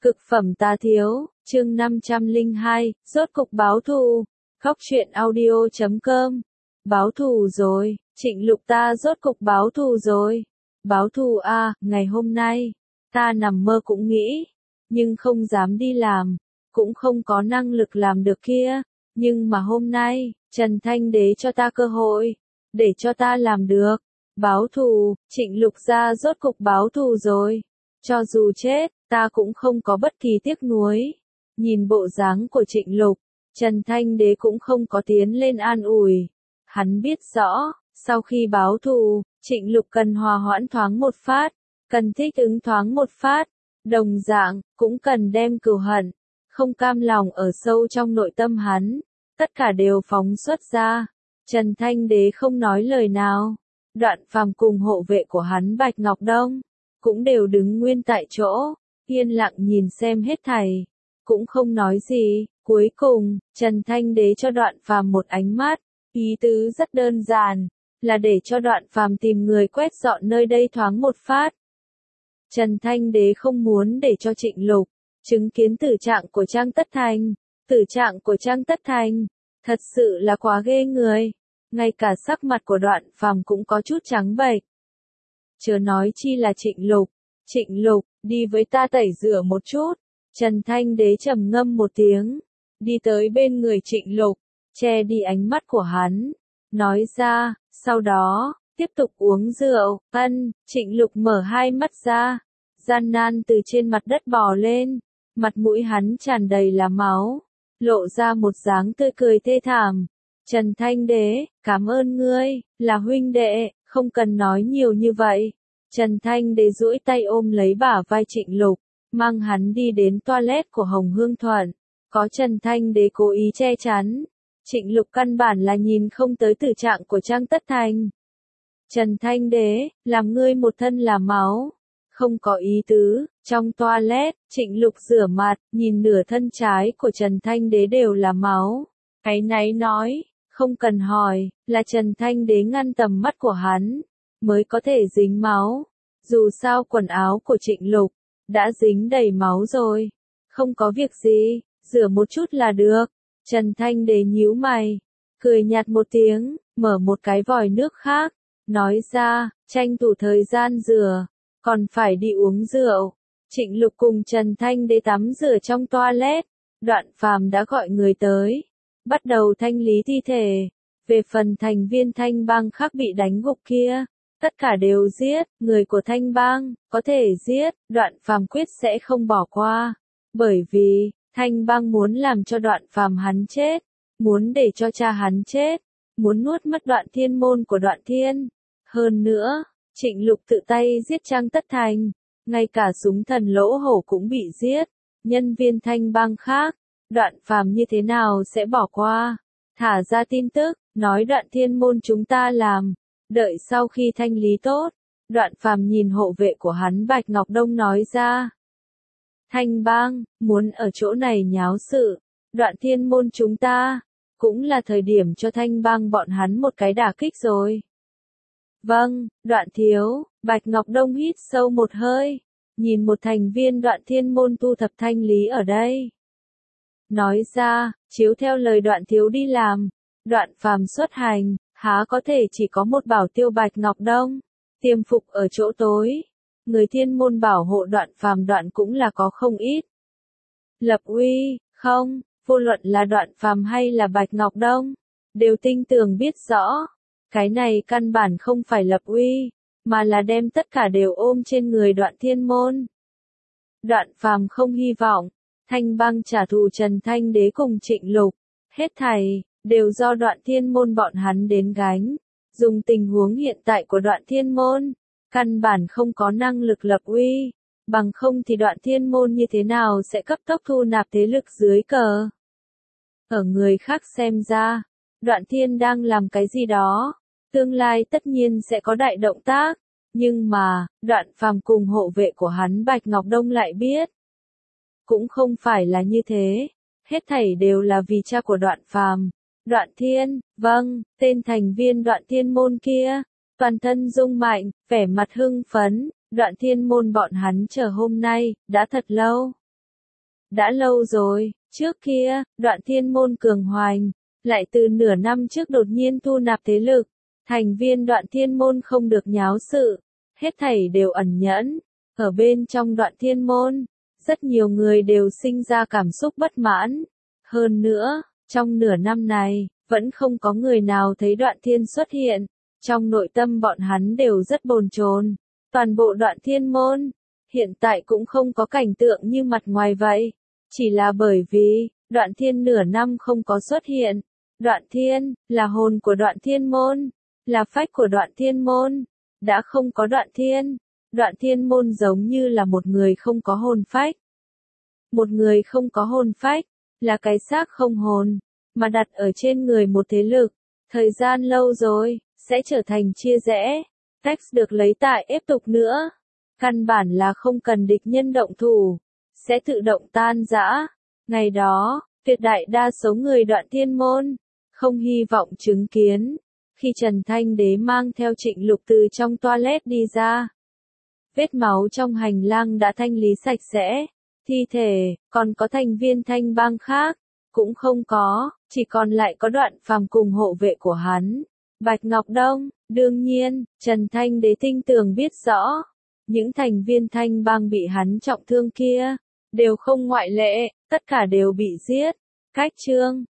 Cực phẩm tá thiếu, chương 502, rốt cục báo thù. Khóc chuyện audio.com. Báo thù rồi, Trịnh Lục ta rốt cục báo thù rồi. Báo thù à, ngày hôm nay, ta nằm mơ cũng nghĩ, nhưng không dám đi làm, cũng không có năng lực làm được kia. Nhưng mà hôm nay, Trần Thanh Đế cho ta cơ hội, để cho ta làm được. Báo thù, Trịnh Lục gia rốt cục báo thù rồi. Cho dù chết, ta cũng không có bất kỳ tiếc nuối. Nhìn bộ dáng của Trịnh Lục, Trần Thanh Đế cũng không có tiến lên an ủi. Hắn biết rõ, sau khi báo thù, Trịnh Lục cần hòa hoãn thoáng một phát, cần thích ứng thoáng một phát. Đồng dạng, cũng cần đem cừu hận, không cam lòng ở sâu trong nội tâm hắn, tất cả đều phóng xuất ra. Trần Thanh Đế không nói lời nào. Đoạn Phàm cùng hộ vệ của hắn Bạch Ngọc Đông cũng đều đứng nguyên tại chỗ, yên lặng nhìn xem hết thảy, cũng không nói gì. Cuối cùng, Trần Thanh Đế cho Đoạn Phàm một ánh mắt, ý tứ rất đơn giản, là để cho Đoạn Phàm tìm người quét dọn nơi đây thoáng một phát. Trần Thanh Đế không muốn để cho Trịnh Lục chứng kiến tử trạng của Trang Tất Thành. Tử trạng của Trang Tất Thành, thật sự là quá ghê người. Ngay cả sắc mặt của Đoạn Phàm cũng có chút trắng bệch. Chớ nói chi là Trịnh Lục. Trịnh Lục, đi với ta tẩy rửa một chút. Trần Thanh Đế trầm ngâm một tiếng, đi tới bên người Trịnh Lục, che đi ánh mắt của hắn, nói ra, sau đó, tiếp tục uống rượu. Trịnh Lục mở hai mắt ra, gian nan từ trên mặt đất bò lên, mặt mũi hắn tràn đầy là máu, lộ ra một dáng tươi cười thê thảm. Trần Thanh Đế, cảm ơn ngươi, là huynh đệ, không cần nói nhiều như vậy. Trần Thanh Đế duỗi tay ôm lấy bả vai Trịnh Lục, mang hắn đi đến toilet của Hồng Hương Thuận. Có Trần Thanh Đế cố ý che chắn, Trịnh Lục căn bản là nhìn không tới tử trạng của Trang Tất Thành. Trần Thanh Đế, làm ngươi một thân là máu. Không có ý tứ. Trong toilet, Trịnh Lục rửa mặt, nhìn nửa thân trái của Trần Thanh Đế đều là máu. Áy náy nói, không cần hỏi, là Trần Thanh Đế ngăn tầm mắt của hắn, mới có thể dính máu. Dù sao quần áo của Trịnh Lục đã dính đầy máu rồi. Không có việc gì, rửa một chút là được. Trần Thanh Đế nhíu mày, cười nhạt một tiếng, mở một cái vòi nước khác, nói ra, tranh thủ thời gian rửa, còn phải đi uống rượu. Trịnh Lục cùng Trần Thanh Đế tắm rửa trong toilet. Đoạn Phàm đã gọi người tới, bắt đầu thanh lý thi thể. Về phần thành viên Thanh Bang khác bị đánh gục kia, tất cả đều giết. Người của Thanh Bang có thể giết, Đoạn Phàm quyết sẽ không bỏ qua, bởi vì Thanh Bang muốn làm cho Đoạn Phàm hắn chết, muốn để cho cha hắn chết, muốn nuốt mất Đoạn Thiên môn của Đoạn Thiên. Hơn nữa, Trịnh Lục tự tay giết Trang Tất Thành, ngay cả súng thần Lỗ Hổ cũng bị giết. Nhân viên Thanh Bang khác, Đoạn Phàm như thế nào sẽ bỏ qua? Thả ra tin tức, nói Đoạn Thiên môn chúng ta làm, đợi sau khi thanh lý tốt. Đoạn Phàm nhìn hộ vệ của hắn Bạch Ngọc Đông nói ra, Thanh Bang muốn ở chỗ này nháo sự, Đoạn Thiên môn chúng ta cũng là thời điểm cho Thanh Bang bọn hắn một cái đả kích rồi. Vâng, Đoạn thiếu. Bạch Ngọc Đông hít sâu một hơi, nhìn một thành viên Đoạn Thiên môn thu thập thanh lý ở đây, nói ra, chiếu theo lời Đoạn thiếu đi làm, Đoạn Phàm xuất hành, há có thể chỉ có một bảo tiêu Bạch Ngọc Đông tiềm phục ở chỗ tối. Người Thiên môn bảo hộ Đoạn Phàm Đoạn cũng là có không ít. Lập uy, không, vô luận là Đoạn Phàm hay là Bạch Ngọc Đông, đều tinh tường biết rõ, cái này căn bản không phải lập uy, mà là đem tất cả đều ôm trên người Đoạn Thiên môn. Đoạn Phàm không hy vọng Thanh Bang trả thù Trần Thanh Đế cùng Trịnh Lục, hết thảy đều do Đoạn Thiên môn bọn hắn đến gánh. Dùng tình huống hiện tại của Đoạn Thiên môn, căn bản không có năng lực lập uy, bằng không thì Đoạn Thiên môn như thế nào sẽ cấp tốc thu nạp thế lực dưới cờ. Ở người khác xem ra, Đoạn Thiên đang làm cái gì đó, tương lai tất nhiên sẽ có đại động tác, nhưng mà, Đoạn Phàm cùng hộ vệ của hắn Bạch Ngọc Đông lại biết, cũng không phải là như thế, hết thảy đều là vì cha của Đoạn Phàm. Đoạn Thiên, vâng, tên thành viên Đoạn Thiên môn kia, toàn thân rung mạnh, vẻ mặt hưng phấn. Đoạn Thiên môn bọn hắn chờ hôm nay, đã thật lâu. Đã lâu rồi, trước kia, Đoạn Thiên Môn cường hoành, lại từ nửa năm trước đột nhiên thu nạp thế lực, thành viên Đoạn Thiên Môn không được nháo sự, hết thảy đều ẩn nhẫn, ở bên trong Đoạn Thiên Môn, rất nhiều người đều sinh ra cảm xúc bất mãn. Hơn nữa, trong nửa năm này, vẫn không có người nào thấy Đoạn Thiên xuất hiện, trong nội tâm bọn hắn đều rất bồn chồn. Toàn bộ Đoạn Thiên Môn, hiện tại cũng không có cảnh tượng như mặt ngoài vậy, chỉ là bởi vì, Đoạn Thiên nửa năm không có xuất hiện. Đoạn Thiên, là hồn của Đoạn Thiên Môn, là phách của Đoạn Thiên Môn, đã không có Đoạn Thiên. Đoạn Thiên Môn giống như là một người không có hồn phách. Một người không có hồn phách, là cái xác không hồn, mà đặt ở trên người một thế lực, thời gian lâu rồi, sẽ trở thành chia rẽ. Text được lấy tại ép tục nữa. Căn bản là không cần địch nhân động thủ, sẽ tự động tan rã. Ngày đó, tuyệt đại đa số người Đoạn Thiên Môn, không hy vọng chứng kiến. Khi Trần Thanh Đế mang theo Trịnh Lục từ trong toilet đi ra, vết máu trong hành lang đã thanh lý sạch sẽ. Thi thể, còn có thành viên Thanh Bang khác, cũng không có, chỉ còn lại có Đoạn Phàm cùng hộ vệ của hắn. Bạch Ngọc Đông, đương nhiên, Trần Thanh Đế tinh tường biết rõ, những thành viên Thanh Bang bị hắn trọng thương kia, đều không ngoại lệ, tất cả đều bị giết. Cách chương